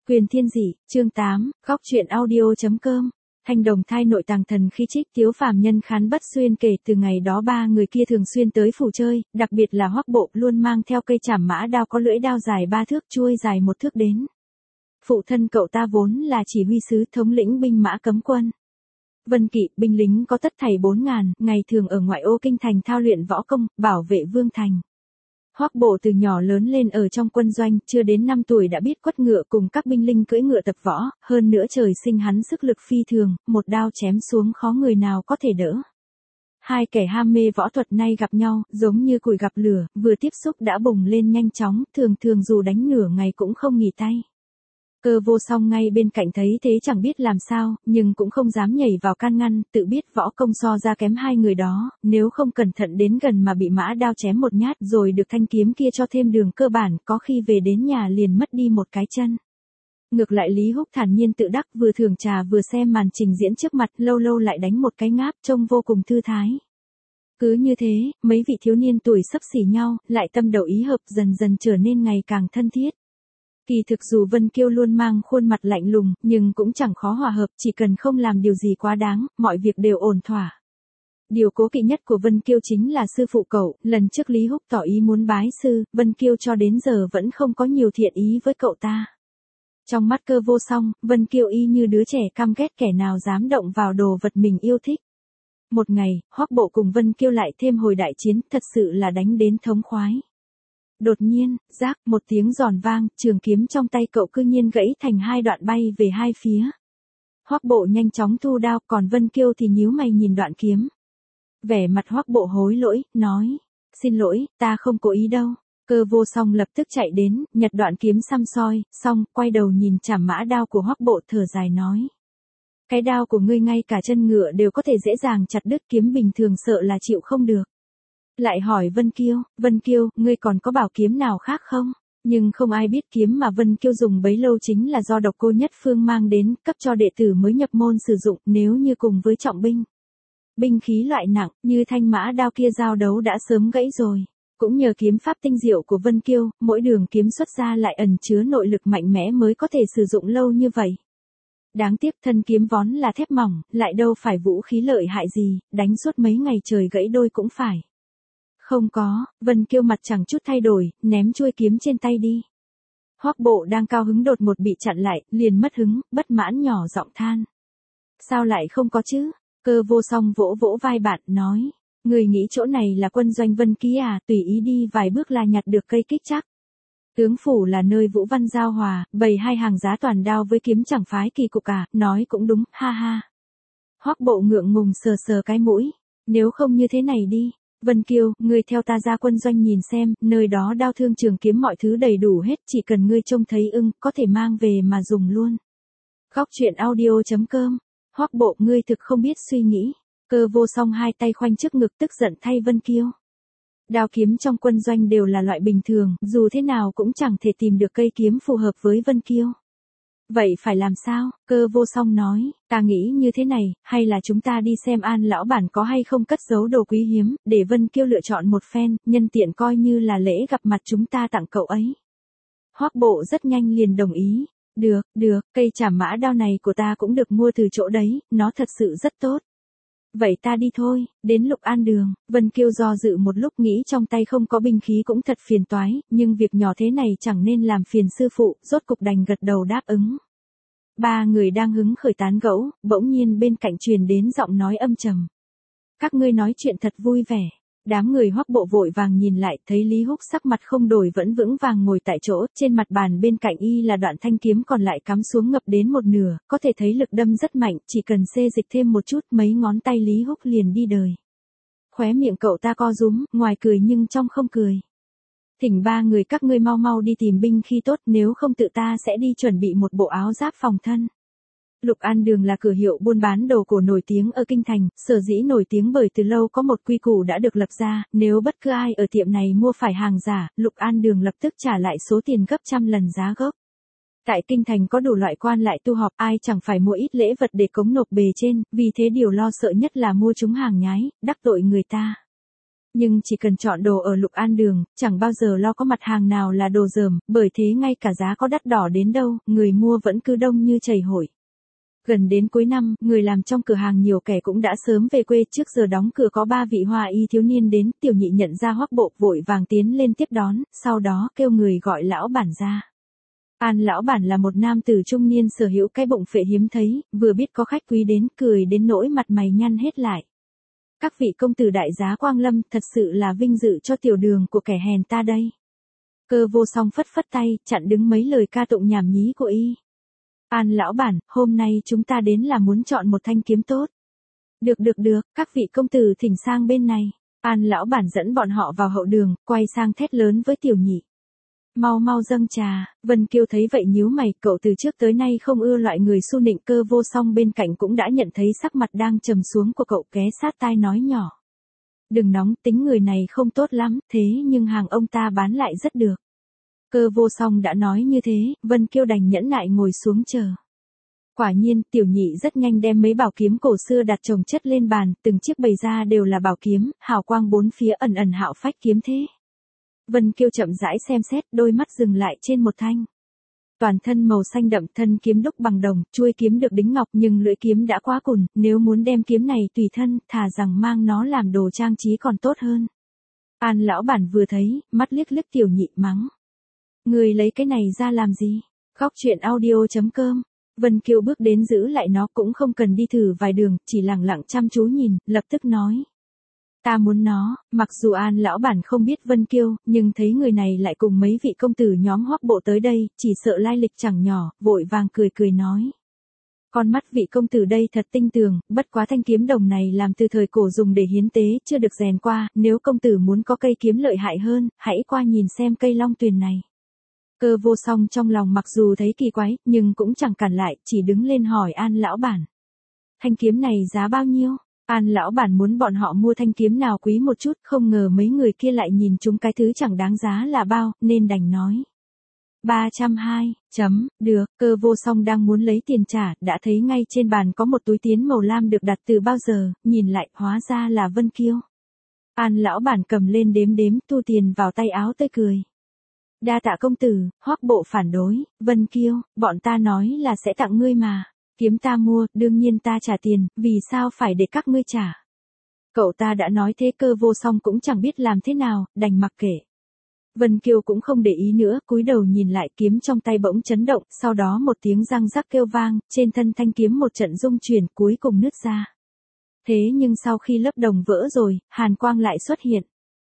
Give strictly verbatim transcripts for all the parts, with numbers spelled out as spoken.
Quyền thiên dị, chương tám, góc truyện audio.com. Thanh đồng thai nội tàng thần khí trích Tiếu phàm nhân khán bất xuyên kể từ ngày đó ba người kia thường xuyên tới phủ chơi, đặc biệt là Hoắc Bộ luôn mang theo cây chảm mã đao có lưỡi đao dài ba thước chuôi dài một thước đến. Phụ thân cậu ta vốn là chỉ huy sứ thống lĩnh binh mã cấm quân. Vân Kỵ, binh lính có tất thảy bốn ngàn, ngày thường ở ngoại ô kinh thành thao luyện võ công, bảo vệ vương thành. Hoắc Bộ từ nhỏ lớn lên ở trong quân doanh, chưa đến năm tuổi đã biết quất ngựa cùng các binh lính cưỡi ngựa tập võ, hơn nữa trời sinh hắn sức lực phi thường, một đao chém xuống khó người nào có thể đỡ. Hai kẻ ham mê võ thuật nay gặp nhau, giống như củi gặp lửa, vừa tiếp xúc đã bùng lên nhanh chóng, thường thường dù đánh nửa ngày cũng không nghỉ tay. Cơ Vô Song ngay bên cạnh thấy thế chẳng biết làm sao, nhưng cũng không dám nhảy vào can ngăn, tự biết võ công so ra kém hai người đó, nếu không cẩn thận đến gần mà bị mã đao chém một nhát rồi được thanh kiếm kia cho thêm đường cơ bản, có khi về đến nhà liền mất đi một cái chân. Ngược lại Lý Húc thản nhiên tự đắc, vừa thưởng trà vừa xem màn trình diễn trước mặt, lâu lâu lại đánh một cái ngáp trông vô cùng thư thái. Cứ như thế, mấy vị thiếu niên tuổi xấp xỉ nhau, lại tâm đầu ý hợp dần dần trở nên ngày càng thân thiết. Kỳ thực dù Vân Kiêu luôn mang khuôn mặt lạnh lùng, nhưng cũng chẳng khó hòa hợp, chỉ cần không làm điều gì quá đáng, mọi việc đều ổn thỏa. Điều cố kỵ nhất của Vân Kiêu chính là sư phụ cậu, lần trước Lý Húc tỏ ý muốn bái sư, Vân Kiêu cho đến giờ vẫn không có nhiều thiện ý với cậu ta. Trong mắt Cơ Vô Song, Vân Kiêu y như đứa trẻ căm ghét kẻ nào dám động vào đồ vật mình yêu thích. Một ngày, Hoắc Bộ cùng Vân Kiêu lại thêm hồi đại chiến, thật sự là đánh đến thống khoái. Đột nhiên, rác, một tiếng giòn vang, trường kiếm trong tay cậu cư nhiên gãy thành hai đoạn bay về hai phía. Hoắc Bộ nhanh chóng thu đao, còn Vân Kiêu thì nhíu mày nhìn đoạn kiếm. Vẻ mặt Hoắc Bộ hối lỗi, nói, xin lỗi, ta không cố ý đâu. Cơ Vô Song lập tức chạy đến, nhặt đoạn kiếm xăm soi, xong, quay đầu nhìn chảm mã đao của Hoắc Bộ thở dài nói. Cái đao của ngươi ngay cả chân ngựa đều có thể dễ dàng chặt đứt, kiếm bình thường sợ là chịu không được. Lại hỏi Vân Kiêu, Vân Kiêu, ngươi còn có bảo kiếm nào khác không? Nhưng không ai biết kiếm mà Vân Kiêu dùng bấy lâu chính là do Độc Cô Nhất Phương mang đến, cấp cho đệ tử mới nhập môn sử dụng, nếu như cùng với trọng binh. Binh khí loại nặng, như thanh mã đao kia giao đấu đã sớm gãy rồi. Cũng nhờ kiếm pháp tinh diệu của Vân Kiêu, mỗi đường kiếm xuất ra lại ẩn chứa nội lực mạnh mẽ mới có thể sử dụng lâu như vậy. Đáng tiếc thân kiếm vốn là thép mỏng, lại đâu phải vũ khí lợi hại gì, đánh suốt mấy ngày trời gãy đôi cũng phải. Không có, Vân Kiêu mặt chẳng chút thay đổi, ném chuôi kiếm trên tay đi. Hoắc Bộ đang cao hứng đột ngột bị chặn lại, liền mất hứng, bất mãn nhỏ giọng than. Sao lại không có chứ? Cơ Vô Song vỗ vỗ vai bạn, nói. Người nghĩ chỗ này là quân doanh Vân Ký à, tùy ý đi vài bước là nhặt được cây kích chắc. Tướng phủ là nơi Vũ Văn giao hòa, bày hai hàng giá toàn đao với kiếm chẳng phái kỳ cục à, nói cũng đúng, ha ha. Hoắc Bộ ngượng ngùng sờ sờ cái mũi. Nếu không như thế này đi. Vân Kiêu, ngươi theo ta ra quân doanh nhìn xem, nơi đó đao thương trường kiếm mọi thứ đầy đủ hết, chỉ cần ngươi trông thấy ưng, có thể mang về mà dùng luôn. Góc truyện audio.com. Hoắc Bộ, ngươi thực không biết suy nghĩ. Cơ Vô Song hai tay khoanh trước ngực tức giận thay Vân Kiêu. Đao kiếm trong quân doanh đều là loại bình thường, dù thế nào cũng chẳng thể tìm được cây kiếm phù hợp với Vân Kiêu. Vậy phải làm sao? Cơ Vô Song nói, ta nghĩ như thế này, hay là chúng ta đi xem An lão bản có hay không cất giấu đồ quý hiếm, để Vân Kiêu lựa chọn một phen, nhân tiện coi như là lễ gặp mặt chúng ta tặng cậu ấy. Hoắc Bộ rất nhanh liền đồng ý. Được, được, cây chảm mã đao này của ta cũng được mua từ chỗ đấy, nó thật sự rất tốt. Vậy ta đi thôi, đến Lục An đường, Vân Kiêu do dự một lúc nghĩ trong tay không có binh khí cũng thật phiền toái, nhưng việc nhỏ thế này chẳng nên làm phiền sư phụ, rốt cục đành gật đầu đáp ứng. Ba người đang hứng khởi tán gẫu, bỗng nhiên bên cạnh truyền đến giọng nói âm trầm. Các ngươi nói chuyện thật vui vẻ. Đám người Hoắc Bộ vội vàng nhìn lại, thấy Lý Húc sắc mặt không đổi vẫn vững vàng ngồi tại chỗ, trên mặt bàn bên cạnh y là đoạn thanh kiếm còn lại cắm xuống ngập đến một nửa, có thể thấy lực đâm rất mạnh, chỉ cần xê dịch thêm một chút, mấy ngón tay Lý Húc liền đi đời. Khóe miệng cậu ta co rúm, ngoài cười nhưng trong không cười. Thỉnh ba người các ngươi mau mau đi tìm binh khí tốt, nếu không tự ta sẽ đi chuẩn bị một bộ áo giáp phòng thân. Lục An đường là cửa hiệu buôn bán đồ cổ nổi tiếng ở kinh thành, sở dĩ nổi tiếng bởi từ lâu có một quy củ đã được lập ra, nếu bất cứ ai ở tiệm này mua phải hàng giả, Lục An đường lập tức trả lại số tiền gấp trăm lần giá gốc. Tại kinh thành có đủ loại quan lại tu họp, ai chẳng phải mua ít lễ vật để cống nộp bề trên, vì thế điều lo sợ nhất là mua chúng hàng nhái, đắc tội người ta. Nhưng chỉ cần chọn đồ ở Lục An Đường, chẳng bao giờ lo có mặt hàng nào là đồ dởm, bởi thế ngay cả giá có đắt đỏ đến đâu, người mua vẫn cứ đông như chảy hội. Gần đến cuối năm, người làm trong cửa hàng nhiều kẻ cũng đã sớm về quê, trước giờ đóng cửa có ba vị hoa y thiếu niên đến, Tiểu Nhị nhận ra Hoắc Bộ vội vàng tiến lên tiếp đón, sau đó kêu người gọi lão bản ra. An lão bản là một nam tử trung niên sở hữu cái bụng phệ hiếm thấy, vừa biết có khách quý đến, cười đến nỗi mặt mày nhăn hết lại. Các vị công tử đại giá quang lâm, thật sự là vinh dự cho tiểu đường của kẻ hèn ta đây. Cơ Vô Song phất phất tay, chặn đứng mấy lời ca tụng nhảm nhí của y. An lão bản, hôm nay chúng ta đến là muốn chọn một thanh kiếm tốt. Được được được, các vị công tử thỉnh sang bên này. An lão bản dẫn bọn họ vào hậu đường, quay sang thét lớn với Tiểu Nhị. Mau mau dâng trà. Vân Kiêu thấy vậy nhíu mày, cậu từ trước tới nay không ưa loại người xu nịnh. Cơ Vô Song bên cạnh cũng đã nhận thấy sắc mặt đang trầm xuống của cậu, ghé sát tai nói nhỏ. Đừng nóng, tính người này không tốt lắm, thế nhưng hàng ông ta bán lại rất được. Cơ Vô Song đã nói như thế, Vân Kiêu đành nhẫn nại ngồi xuống chờ. Quả nhiên, Tiểu Nhị rất nhanh đem mấy bảo kiếm cổ xưa đặt chồng chất lên bàn, từng chiếc bày ra đều là bảo kiếm, hào quang bốn phía ẩn ẩn hạo phách kiếm thế. Vân Kiêu chậm rãi xem xét, đôi mắt dừng lại trên một thanh. Toàn thân màu xanh đậm, thân kiếm đúc bằng đồng, chuôi kiếm được đính ngọc nhưng lưỡi kiếm đã quá cùn, nếu muốn đem kiếm này tùy thân, thà rằng mang nó làm đồ trang trí còn tốt hơn. An lão bản vừa thấy, mắt liếc liếc Tiểu Nhị mắng. Người lấy cái này ra làm gì? Khóc chuyện audio chấm com. Vân Kiêu bước đến giữ lại nó, cũng không cần đi thử vài đường, chỉ lặng lặng chăm chú nhìn, lập tức nói. Ta muốn nó. Mặc dù An lão bản không biết Vân Kiêu, nhưng thấy người này lại cùng mấy vị công tử nhóm Hoắc Bộ tới đây, chỉ sợ lai lịch chẳng nhỏ, vội vàng cười cười nói. Con mắt vị công tử đây thật tinh tường, bất quá thanh kiếm đồng này làm từ thời cổ dùng để hiến tế, chưa được rèn qua, nếu công tử muốn có cây kiếm lợi hại hơn, hãy qua nhìn xem cây Long Tuyền này. Cơ Vô Song trong lòng mặc dù thấy kỳ quái, nhưng cũng chẳng cản lại, chỉ đứng lên hỏi An lão bản. Thanh kiếm này giá bao nhiêu? An lão bản muốn bọn họ mua thanh kiếm nào quý một chút, không ngờ mấy người kia lại nhìn chúng cái thứ chẳng đáng giá là bao, nên đành nói. ba trăm hai, chấm, được. Cơ Vô Song đang muốn lấy tiền trả, đã thấy ngay trên bàn có một túi tiến màu lam được đặt từ bao giờ, nhìn lại, hóa ra là Vân Kiêu. An lão bản cầm lên đếm đếm, thu tiền vào tay áo tươi cười. Đa tạ công tử. Hoắc Bộ phản đối. Vân Kiêu, bọn ta nói là sẽ tặng ngươi mà. Kiếm ta mua, đương nhiên ta trả tiền, vì sao phải để các ngươi trả? Cậu ta đã nói thế. Cơ Vô Song cũng chẳng biết làm thế nào, đành mặc kệ. Vân Kiêu cũng không để ý nữa, cúi đầu nhìn lại, kiếm trong tay bỗng chấn động, sau đó một tiếng răng rắc kêu vang, trên thân thanh kiếm một trận rung chuyển, cuối cùng nứt ra. Thế nhưng sau khi lớp đồng vỡ rồi, hàn quang lại xuất hiện.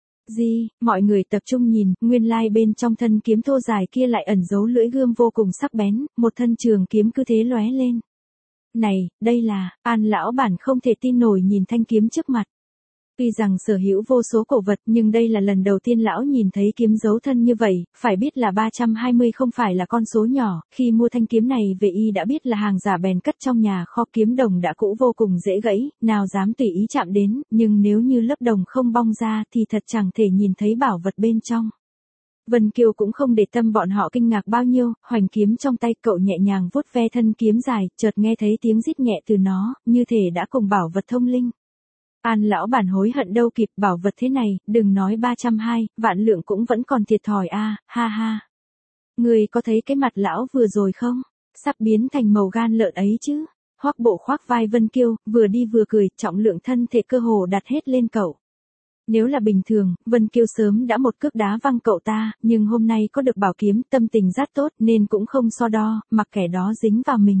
Gì? Mọi người tập trung nhìn, nguyên lai bên trong thân kiếm thô dài kia lại ẩn giấu lưỡi gươm vô cùng sắc bén, một thân trường kiếm cứ thế lóe lên. Này, đây là. An lão bản không thể tin nổi nhìn thanh kiếm trước mặt. Tuy rằng sở hữu vô số cổ vật, nhưng đây là lần đầu tiên lão nhìn thấy kiếm giấu thân như vậy, phải biết là ba trăm hai mươi không phải là con số nhỏ, khi mua thanh kiếm này về y đã biết là hàng giả bèn cất trong nhà kho, kiếm đồng đã cũ vô cùng dễ gãy, nào dám tùy ý chạm đến, nhưng nếu như lớp đồng không bong ra thì thật chẳng thể nhìn thấy bảo vật bên trong. Vân Kiều cũng không để tâm bọn họ kinh ngạc bao nhiêu, hoành kiếm trong tay, cậu nhẹ nhàng vuốt ve thân kiếm dài, chợt nghe thấy tiếng rít nhẹ từ nó, như thể đã cùng bảo vật thông linh. An lão bản hối hận đâu kịp, bảo vật thế này, đừng nói ba trăm hai, vạn lượng cũng vẫn còn thiệt thòi a, à, ha ha. Người có thấy cái mặt lão vừa rồi không? Sắp biến thành màu gan lợn ấy chứ. Hoắc Bộ khoác vai Vân Kiêu, vừa đi vừa cười, trọng lượng thân thể cơ hồ đặt hết lên cậu. Nếu là bình thường, Vân Kiêu sớm đã một cước đá văng cậu ta, nhưng hôm nay có được bảo kiếm, tâm tình rất tốt nên cũng không so đo, mặc kẻ đó dính vào mình.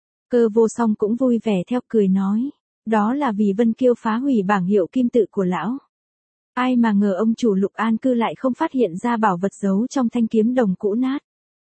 Cơ Vô Song cũng vui vẻ theo, cười nói. Đó là vì Vân Kiêu phá hủy bảng hiệu kim tự của lão. Ai mà ngờ ông chủ Lục An cư lại không phát hiện ra bảo vật giấu trong thanh kiếm đồng cũ nát.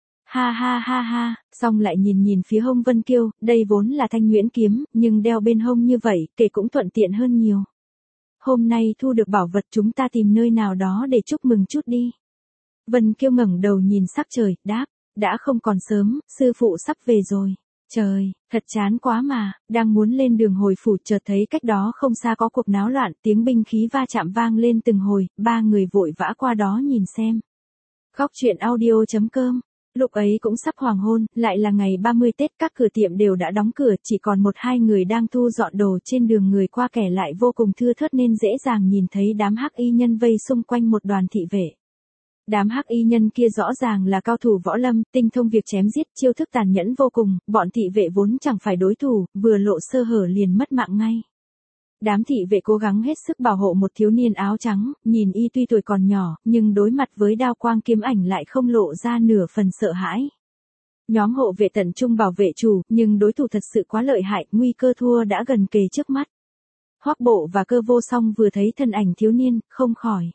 Ha ha ha ha, xong lại nhìn nhìn phía hông Vân Kiêu, đây vốn là thanh nhuyễn kiếm, nhưng đeo bên hông như vậy, kể cũng thuận tiện hơn nhiều. Hôm nay thu được bảo vật, chúng ta tìm nơi nào đó để chúc mừng chút đi. Vân Kiêu ngẩng đầu nhìn sắc trời, đáp, đã không còn sớm, sư phụ sắp về rồi. Trời, thật chán quá mà, đang muốn lên đường hồi phủ, chợt thấy cách đó không xa có cuộc náo loạn, tiếng binh khí va chạm vang lên từng hồi, ba người vội vã qua đó nhìn xem. Khóc chuyện audio chấm com Lúc ấy cũng sắp hoàng hôn, lại là ngày ba mươi Tết, các cửa tiệm đều đã đóng cửa, chỉ còn một hai người đang thu dọn đồ, trên đường người qua kẻ lại vô cùng thưa thớt nên dễ dàng nhìn thấy đám hắc y nhân vây xung quanh một đoàn thị vệ. Đám hắc y nhân kia rõ ràng là cao thủ võ lâm, tinh thông việc chém giết, chiêu thức tàn nhẫn vô cùng, bọn thị vệ vốn chẳng phải đối thủ, vừa lộ sơ hở liền mất mạng ngay. Đám thị vệ cố gắng hết sức bảo hộ một thiếu niên áo trắng, nhìn y tuy tuổi còn nhỏ, nhưng đối mặt với đao quang kiếm ảnh lại không lộ ra nửa phần sợ hãi. Nhóm hộ vệ tận trung bảo vệ chủ, nhưng đối thủ thật sự quá lợi hại, nguy cơ thua đã gần kề trước mắt. Hoắc Bộ và Cơ Vô Song vừa thấy thân ảnh thiếu niên, không khỏi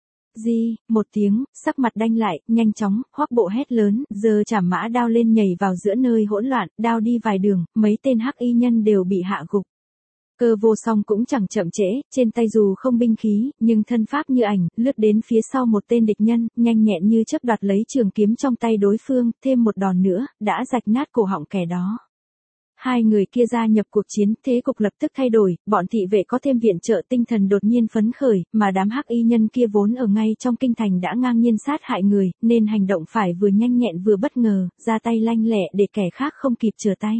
Di, một tiếng, sắc mặt đanh lại, nhanh chóng, Hoắc Bộ hét lớn, giơ chảm mã đao lên nhảy vào giữa nơi hỗn loạn, đao đi vài đường, mấy tên hắc y nhân đều bị hạ gục. Cơ Vô Song cũng chẳng chậm trễ, trên tay dù không binh khí, nhưng thân pháp như ảnh, lướt đến phía sau một tên địch nhân, nhanh nhẹn như chớp đoạt lấy trường kiếm trong tay đối phương, thêm một đòn nữa, đã rạch nát cổ họng kẻ đó. Hai người kia gia nhập cuộc chiến, thế cục lập tức thay đổi, bọn thị vệ có thêm viện trợ, tinh thần đột nhiên phấn khởi, mà đám hắc y nhân kia vốn ở ngay trong kinh thành đã ngang nhiên sát hại người, nên hành động phải vừa nhanh nhẹn vừa bất ngờ, ra tay lanh lẹ để kẻ khác không kịp trở tay.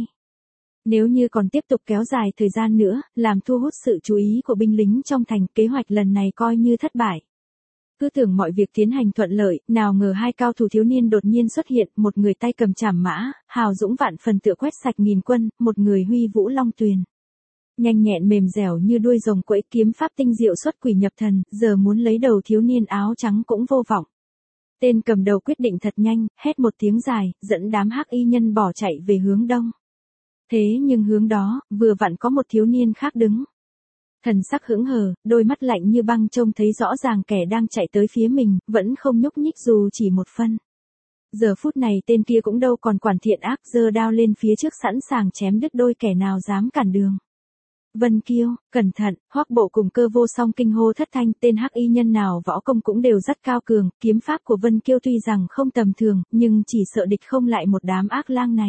Nếu như còn tiếp tục kéo dài thời gian nữa, làm thu hút sự chú ý của binh lính trong thành, kế hoạch lần này coi như thất bại. Cứ tưởng mọi việc tiến hành thuận lợi, nào ngờ hai cao thủ thiếu niên đột nhiên xuất hiện, một người tay cầm chảm mã, hào dũng vạn phần tựa quét sạch nghìn quân, một người huy vũ long tuyền. Nhanh nhẹn mềm dẻo như đuôi rồng quẫy, kiếm pháp tinh diệu xuất quỷ nhập thần, giờ muốn lấy đầu thiếu niên áo trắng cũng vô vọng. Tên cầm đầu quyết định thật nhanh, hét một tiếng dài, dẫn đám hắc y nhân bỏ chạy về hướng đông. Thế nhưng hướng đó, vừa vặn có một thiếu niên khác đứng. Thần sắc hững hờ, đôi mắt lạnh như băng trông thấy rõ ràng kẻ đang chạy tới phía mình, vẫn không nhúc nhích dù chỉ một phân. Giờ phút này tên kia cũng đâu còn quản thiện ác, giơ đao lên phía trước sẵn sàng chém đứt đôi kẻ nào dám cản đường. Vân Kiêu, cẩn thận, Hoắc Bộ cùng Cơ Vô Song kinh hô thất thanh, tên hắc y nhân nào võ công cũng đều rất cao cường, kiếm pháp của Vân Kiêu tuy rằng không tầm thường, nhưng chỉ sợ địch không lại một đám ác lang này.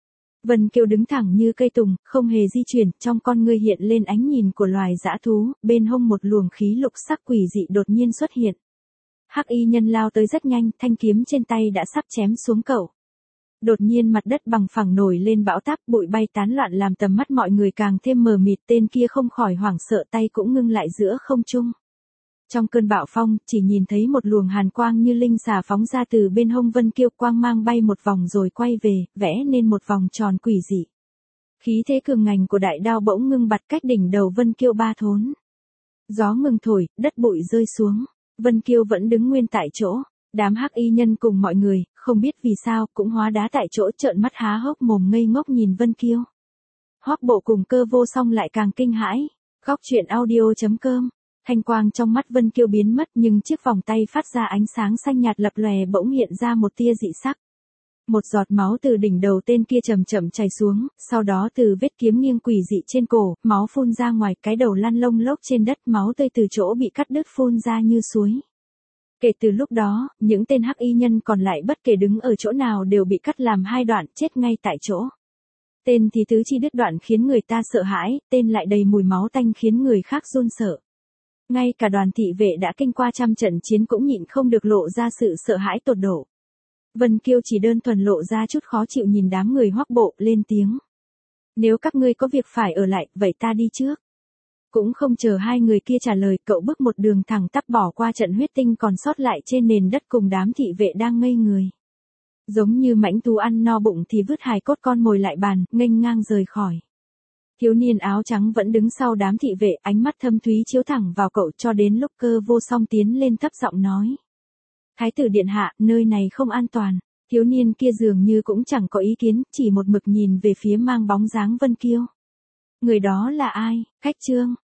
Vân Kiêu đứng thẳng như cây tùng, không hề di chuyển, trong con ngươi hiện lên ánh nhìn của loài dã thú, bên hông một luồng khí lục sắc quỷ dị đột nhiên xuất hiện. Hắc y nhân lao tới rất nhanh, thanh kiếm trên tay đã sắp chém xuống cậu. Đột nhiên mặt đất bằng phẳng nổi lên bão táp, bụi bay tán loạn làm tầm mắt mọi người càng thêm mờ mịt, tên kia không khỏi hoảng sợ, tay cũng ngưng lại giữa không trung. Trong cơn bão phong, chỉ nhìn thấy một luồng hàn quang như linh xà phóng ra từ bên hông Vân Kiêu, quang mang bay một vòng rồi quay về, vẽ nên một vòng tròn quỷ dị. Khí thế cường ngành của đại đao bỗng ngưng bặt cách đỉnh đầu Vân Kiêu ba thốn. Gió ngừng thổi, đất bụi rơi xuống. Vân Kiêu vẫn đứng nguyên tại chỗ. Đám hắc y nhân cùng mọi người, không biết vì sao, cũng hóa đá tại chỗ, trợn mắt há hốc mồm ngây ngốc nhìn Vân Kiêu. Hoắc Bộ cùng Cơ Vô Song lại càng kinh hãi. Góc truyện audio chấm com. Thanh quang trong mắt Vân Kiêu biến mất, nhưng chiếc vòng tay phát ra ánh sáng xanh nhạt lập lòe bỗng hiện ra một tia dị sắc. Một giọt máu từ đỉnh đầu tên kia chậm chậm chảy xuống, sau đó từ vết kiếm nghiêng quỷ dị trên cổ, máu phun ra ngoài, cái đầu lăn lông lốc trên đất, máu tươi từ chỗ bị cắt đứt phun ra như suối. Kể từ lúc đó, những tên hắc y nhân còn lại bất kể đứng ở chỗ nào đều bị cắt làm hai đoạn, chết ngay tại chỗ. Tên thì tứ chi đứt đoạn khiến người ta sợ hãi, tên lại đầy mùi máu tanh khiến người khác run sợ. Ngay cả đoàn thị vệ đã kinh qua trăm trận chiến cũng nhịn không được lộ ra sự sợ hãi tột độ. Vân Kiêu chỉ đơn thuần lộ ra chút khó chịu nhìn đám người Hoắc Bộ, lên tiếng. Nếu các ngươi có việc phải ở lại, vậy ta đi trước. Cũng không chờ hai người kia trả lời, cậu bước một đường thẳng tắp bỏ qua trận huyết tinh còn sót lại trên nền đất cùng đám thị vệ đang ngây người. Giống như mãnh thú ăn no bụng thì vứt hài cốt con mồi lại bàn, nghênh ngang rời khỏi. Thiếu niên áo trắng vẫn đứng sau đám thị vệ, ánh mắt thâm thúy chiếu thẳng vào cậu, cho đến lúc Cơ Vô Song tiến lên thấp giọng nói. Thái tử điện hạ, nơi này không an toàn. Thiếu niên kia dường như cũng chẳng có ý kiến, chỉ một mực nhìn về phía mang bóng dáng Vân Kiêu. Người đó là ai? Khách Trương.